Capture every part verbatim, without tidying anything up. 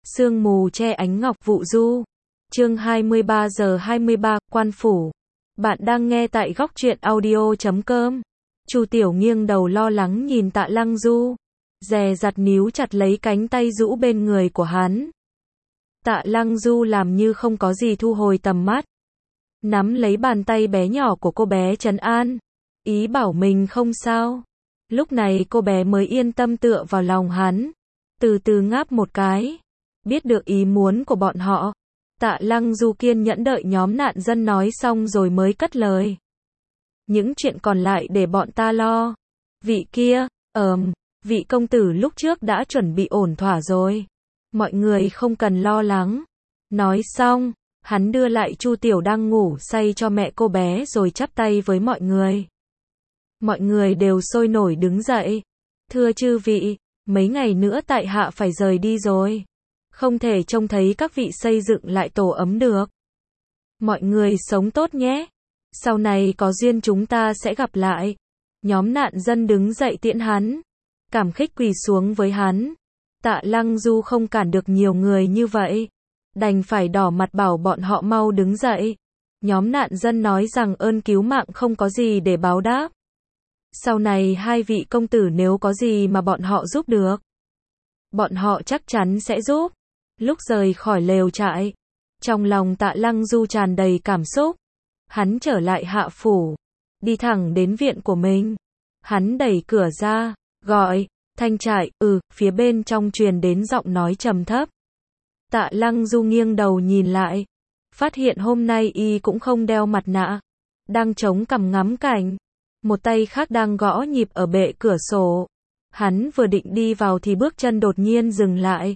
Sương mù che ánh ngọc vụ du. Chương hai mươi ba giờ hai mươi ba, Quan phủ. Bạn đang nghe tại góc truyện audio chấm com. Chu Tiểu nghiêng đầu lo lắng nhìn Tạ Lăng Du, dè dặt níu chặt lấy cánh tay rũ bên người của hắn. Tạ Lăng Du làm như không có gì, thu hồi tầm mắt, nắm lấy bàn tay bé nhỏ của cô bé trấn an, ý bảo mình không sao. Lúc này cô bé mới yên tâm tựa vào lòng hắn, từ từ ngáp một cái. Biết được ý muốn của bọn họ, Tạ Lăng Du kiên nhẫn đợi nhóm nạn dân nói xong rồi mới cất lời. Những chuyện còn lại để bọn ta lo. Vị kia, ờm, vị công tử lúc trước đã chuẩn bị ổn thỏa rồi. Mọi người không cần lo lắng. Nói xong, hắn đưa lại Chu Tiểu đang ngủ say cho mẹ cô bé rồi chắp tay với mọi người. Mọi người đều sôi nổi đứng dậy. Thưa chư vị, mấy ngày nữa tại hạ phải rời đi rồi. Không thể trông thấy các vị xây dựng lại tổ ấm được. Mọi người sống tốt nhé. Sau này có duyên chúng ta sẽ gặp lại. Nhóm nạn dân đứng dậy tiễn hắn, cảm kích quỳ xuống với hắn. Tạ Lăng Du không cản được nhiều người như vậy, đành phải đỏ mặt bảo bọn họ mau đứng dậy. Nhóm nạn dân nói rằng ơn cứu mạng không có gì để báo đáp. Sau này hai vị công tử nếu có gì mà bọn họ giúp được, bọn họ chắc chắn sẽ giúp. Lúc rời khỏi lều trại, trong lòng Tạ Lăng Du tràn đầy cảm xúc. Hắn trở lại hạ phủ, đi thẳng đến viện của mình. Hắn đẩy cửa ra, gọi, Thanh Trại, ừ, phía bên trong truyền đến giọng nói trầm thấp. Tạ Lăng Du nghiêng đầu nhìn lại, phát hiện hôm nay y cũng không đeo mặt nạ, đang chống cằm ngắm cảnh. Một tay khác đang gõ nhịp ở bệ cửa sổ. Hắn vừa định đi vào thì bước chân đột nhiên dừng lại.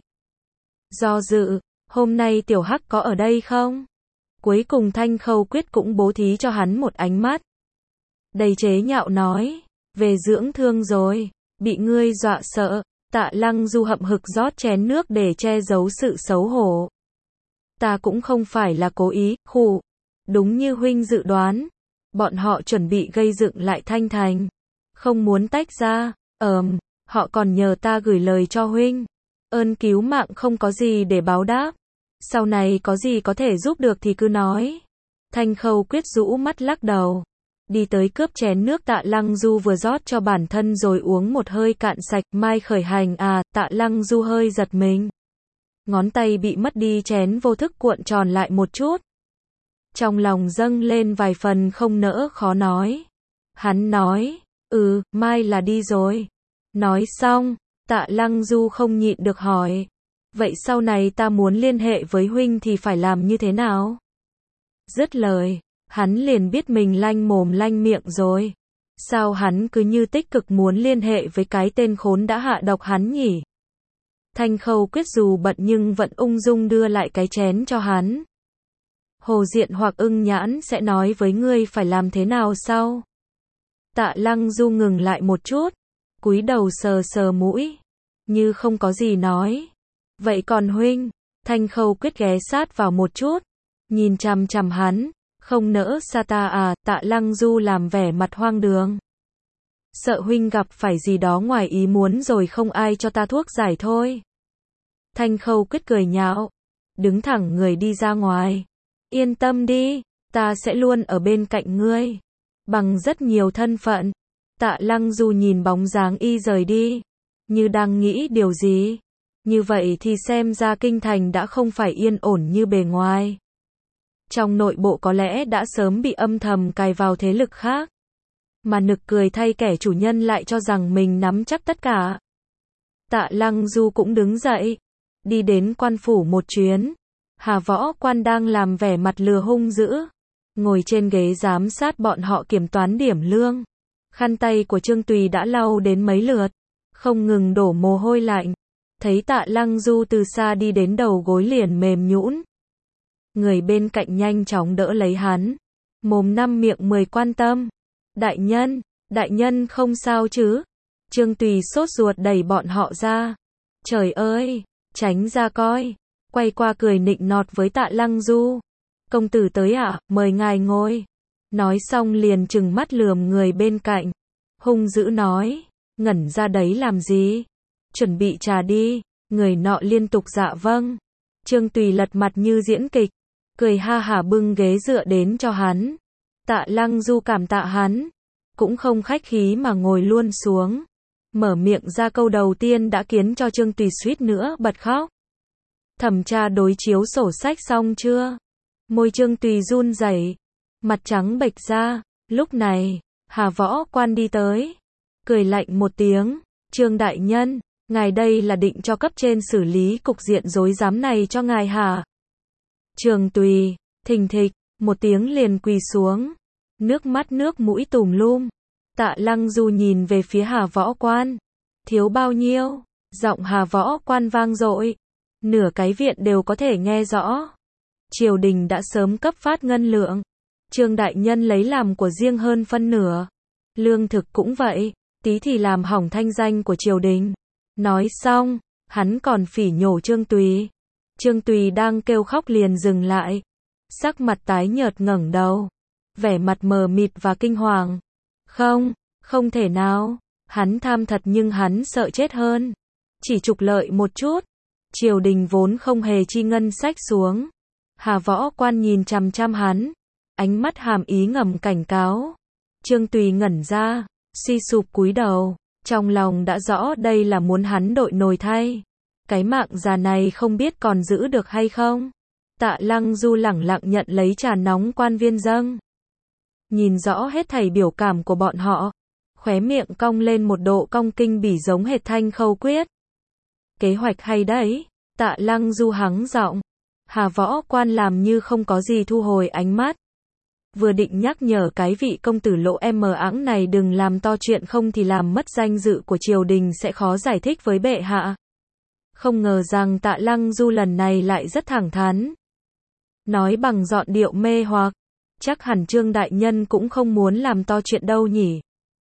Do dự, hôm nay Tiểu Hắc có ở đây không? Cuối cùng Thanh Khâu Quyết cũng bố thí cho hắn một ánh mắt đầy chế nhạo nói, về dưỡng thương rồi, bị ngươi dọa sợ. Tạ Lăng Du hậm hực rót chén nước để che giấu sự xấu hổ. Ta cũng không phải là cố ý, khụ. Đúng như huynh dự đoán, bọn họ chuẩn bị gây dựng lại Thanh Thành, không muốn tách ra. Ờm, họ còn nhờ ta gửi lời cho huynh. Ơn cứu mạng không có gì để báo đáp. Sau này có gì có thể giúp được thì cứ nói. Thanh Khâu Quyết rũ mắt lắc đầu, đi tới cướp chén nước Tạ Lăng Du vừa rót cho bản thân rồi uống một hơi cạn sạch. Mai khởi hành à? Tạ Lăng Du hơi giật mình. Ngón tay bị mất đi chén vô thức cuộn tròn lại một chút. Trong lòng dâng lên vài phần không nỡ khó nói. Hắn nói, ừ, mai là đi rồi. Nói xong, Tạ Lăng Du không nhịn được hỏi, vậy sau này ta muốn liên hệ với huynh thì phải làm như thế nào? Dứt lời, hắn liền biết mình lanh mồm lanh miệng rồi. Sao hắn cứ như tích cực muốn liên hệ với cái tên khốn đã hạ độc hắn nhỉ? Thanh Khâu Quyết dù bận nhưng vẫn ung dung đưa lại cái chén cho hắn. Hồ Diện hoặc Ưng Nhãn sẽ nói với ngươi phải làm thế nào sau? Tạ Lăng Du ngừng lại một chút, cúi đầu sờ sờ mũi, như không có gì nói. Vậy còn huynh? Thanh Khâu Quyết ghé sát vào một chút, nhìn chằm chằm hắn, không nỡ xa ta à? Tạ Lăng Du làm vẻ mặt hoang đường. Sợ huynh gặp phải gì đó ngoài ý muốn rồi không ai cho ta thuốc giải thôi. Thanh Khâu Quyết cười nhạo, đứng thẳng người đi ra ngoài. Yên tâm đi, ta sẽ luôn ở bên cạnh ngươi, bằng rất nhiều thân phận. Tạ Lăng Du nhìn bóng dáng y rời đi, như đang nghĩ điều gì. Như vậy thì xem ra kinh thành đã không phải yên ổn như bề ngoài. Trong nội bộ có lẽ đã sớm bị âm thầm cài vào thế lực khác. Mà nực cười thay kẻ chủ nhân lại cho rằng mình nắm chắc tất cả. Tạ Lăng Du cũng đứng dậy, đi đến quan phủ một chuyến. Hà Võ Quan đang làm vẻ mặt lừa hung dữ, ngồi trên ghế giám sát bọn họ kiểm toán điểm lương. Khăn tay của Trương Tùy đã lau đến mấy lượt, không ngừng đổ mồ hôi lạnh. Thấy Tạ Lăng Du từ xa đi đến đầu gối liền mềm nhũn. Người bên cạnh nhanh chóng đỡ lấy hắn, mồm năm miệng mười quan tâm. Đại nhân, đại nhân không sao chứ? Trương Tùy sốt ruột đẩy bọn họ ra. Trời ơi, tránh ra coi. Quay qua cười nịnh nọt với Tạ Lăng Du. Công tử tới ạ, à? Mời ngài ngồi. Nói xong liền trừng mắt lườm người bên cạnh, hung dữ nói, ngẩn ra đấy làm gì? Chuẩn bị trà đi. Người nọ liên tục dạ vâng. Trương Tùy lật mặt như diễn kịch, cười ha hả bưng ghế dựa đến cho hắn. Tạ Lăng Du cảm tạ hắn, cũng không khách khí mà ngồi luôn xuống. Mở miệng ra câu đầu tiên đã khiến cho Trương Tùy suýt nữa bật khóc. Thẩm tra đối chiếu sổ sách xong chưa? Môi Trương Tùy run rẩy, mặt trắng bệch ra. Lúc này, Hà Võ Quan đi tới, cười lạnh một tiếng, Trương đại nhân, ngài đây là định cho cấp trên xử lý cục diện rối rắm này cho ngài hả? Trương Tùy, thình thịch, một tiếng liền quỳ xuống, nước mắt nước mũi tùm lum. Tạ Lăng Du nhìn về phía Hà Võ Quan, thiếu bao nhiêu? Giọng Hà Võ Quan vang dội, nửa cái viện đều có thể nghe rõ. Triều đình đã sớm cấp phát ngân lượng, Trương đại nhân lấy làm của riêng hơn phân nửa. Lương thực cũng vậy, tí thì làm hỏng thanh danh của triều đình. Nói xong, hắn còn phỉ nhổ Trương Tùy. Trương Tùy đang kêu khóc liền dừng lại, sắc mặt tái nhợt ngẩng đầu, vẻ mặt mờ mịt và kinh hoàng. Không, không thể nào, hắn tham thật nhưng hắn sợ chết hơn. Chỉ trục lợi một chút, triều đình vốn không hề chi ngân sách xuống. Hà Võ Quan nhìn chằm chằm hắn, ánh mắt hàm ý ngầm cảnh cáo. Trương Tùy ngẩn ra, suy sụp cúi đầu, trong lòng đã rõ đây là muốn hắn đội nồi thay. Cái mạng già này không biết còn giữ được hay không. Tạ Lăng Du lẳng lặng nhận lấy trà nóng quan viên dâng. Nhìn rõ hết thảy biểu cảm của bọn họ, khóe miệng cong lên một độ cong kinh bỉ giống hệt Thanh Khâu Quyết. Kế hoạch hay đấy, Tạ Lăng Du hắng giọng. Hà Võ Quan làm như không có gì thu hồi ánh mắt. Vừa định nhắc nhở cái vị công tử lộ em mờ ẵng này đừng làm to chuyện không thì làm mất danh dự của triều đình sẽ khó giải thích với bệ hạ. Không ngờ rằng Tạ Lăng Du lần này lại rất thẳng thắn. Nói bằng giọng điệu mê hoặc, chắc hẳn Trương đại nhân cũng không muốn làm to chuyện đâu nhỉ.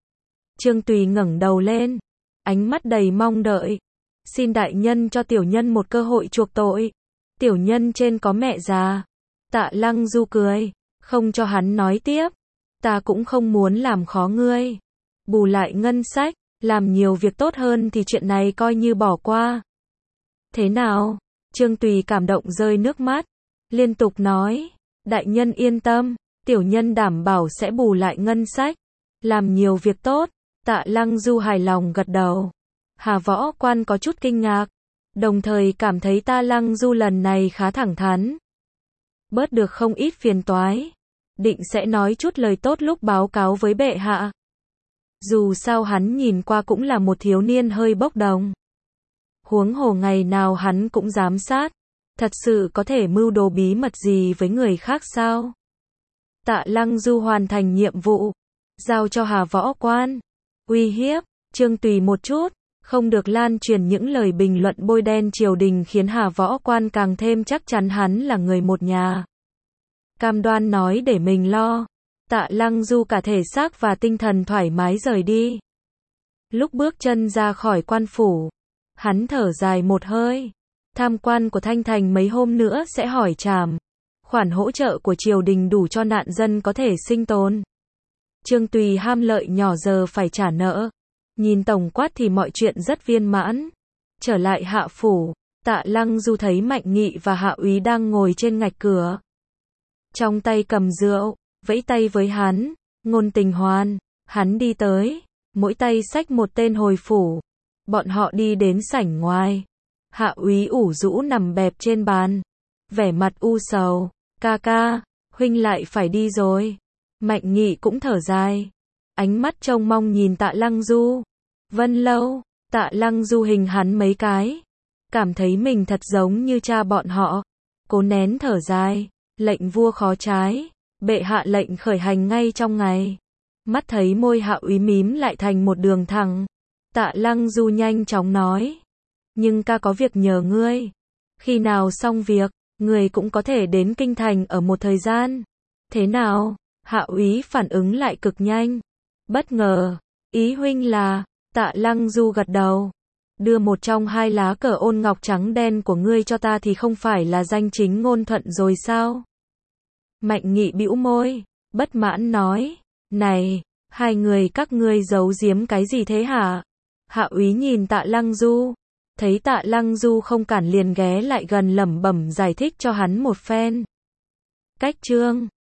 Trương Tùy ngẩng đầu lên, ánh mắt đầy mong đợi. Xin đại nhân cho tiểu nhân một cơ hội chuộc tội. Tiểu nhân trên có mẹ già. Tạ Lăng Du cười, không cho hắn nói tiếp. Ta cũng không muốn làm khó ngươi. Bù lại ngân sách, làm nhiều việc tốt hơn thì chuyện này coi như bỏ qua. Thế nào? Trương Tùy cảm động rơi nước mắt, liên tục nói, đại nhân yên tâm, tiểu nhân đảm bảo sẽ bù lại ngân sách, làm nhiều việc tốt. Tạ Lăng Du hài lòng gật đầu. Hà Võ Quan có chút kinh ngạc, đồng thời cảm thấy Tạ Lăng Du lần này khá thẳng thắn. Bớt được không ít phiền toái, định sẽ nói chút lời tốt lúc báo cáo với bệ hạ. Dù sao hắn nhìn qua cũng là một thiếu niên hơi bốc đồng. Huống hồ ngày nào hắn cũng giám sát, thật sự có thể mưu đồ bí mật gì với người khác sao? Tạ Lăng Du hoàn thành nhiệm vụ, giao cho Hà Võ Quan. Uy hiếp, Trương Tùy một chút, không được lan truyền những lời bình luận bôi đen triều đình khiến Hà Võ Quan càng thêm chắc chắn hắn là người một nhà. Cam đoan nói để mình lo. Tạ Lăng Du cả thể xác và tinh thần thoải mái rời đi. Lúc bước chân ra khỏi quan phủ, hắn thở dài một hơi. Tham quan của Thanh Thành mấy hôm nữa sẽ hỏi trảm. Khoản hỗ trợ của triều đình đủ cho nạn dân có thể sinh tồn. Trương Tùy ham lợi nhỏ giờ phải trả nợ. Nhìn tổng quát thì mọi chuyện rất viên mãn. Trở lại hạ phủ, Tạ Lăng Du thấy Mạnh Nghị và Hạ Úy đang ngồi trên ngạch cửa. Trong tay cầm rượu, vẫy tay với hắn. Ngôn Tình Hoan, hắn đi tới, mỗi tay xách một tên hồi phủ. Bọn họ đi đến sảnh ngoài. Hạ Úy ủ rũ nằm bẹp trên bàn, vẻ mặt u sầu. Ca ca, huynh lại phải đi rồi. Mạnh Nghị cũng thở dài, ánh mắt trông mong nhìn Tạ Lăng Du. Vân Lâu, Tạ Lăng Du hình hắn mấy cái, cảm thấy mình thật giống như cha bọn họ. Cố nén thở dài, lệnh vua khó trái, bệ hạ lệnh khởi hành ngay trong ngày. Mắt thấy môi Hạ Úy mím lại thành một đường thẳng. Tạ Lăng Du nhanh chóng nói, nhưng ca có việc nhờ ngươi. Khi nào xong việc, người cũng có thể đến kinh thành ở một thời gian. Thế nào? Hạ Úy phản ứng lại cực nhanh. Bất ngờ, ý huynh là, Tạ Lăng Du gật đầu. Đưa một trong hai lá cờ ôn ngọc trắng đen của ngươi cho ta thì không phải là danh chính ngôn thuận rồi sao? Mạnh Nghị bĩu môi, bất mãn nói, này, hai người các ngươi giấu giếm cái gì thế hả? Hạ Úy nhìn Tạ Lăng Du, thấy Tạ Lăng Du không cản liền ghé lại gần lẩm bẩm giải thích cho hắn một phen. Cách chương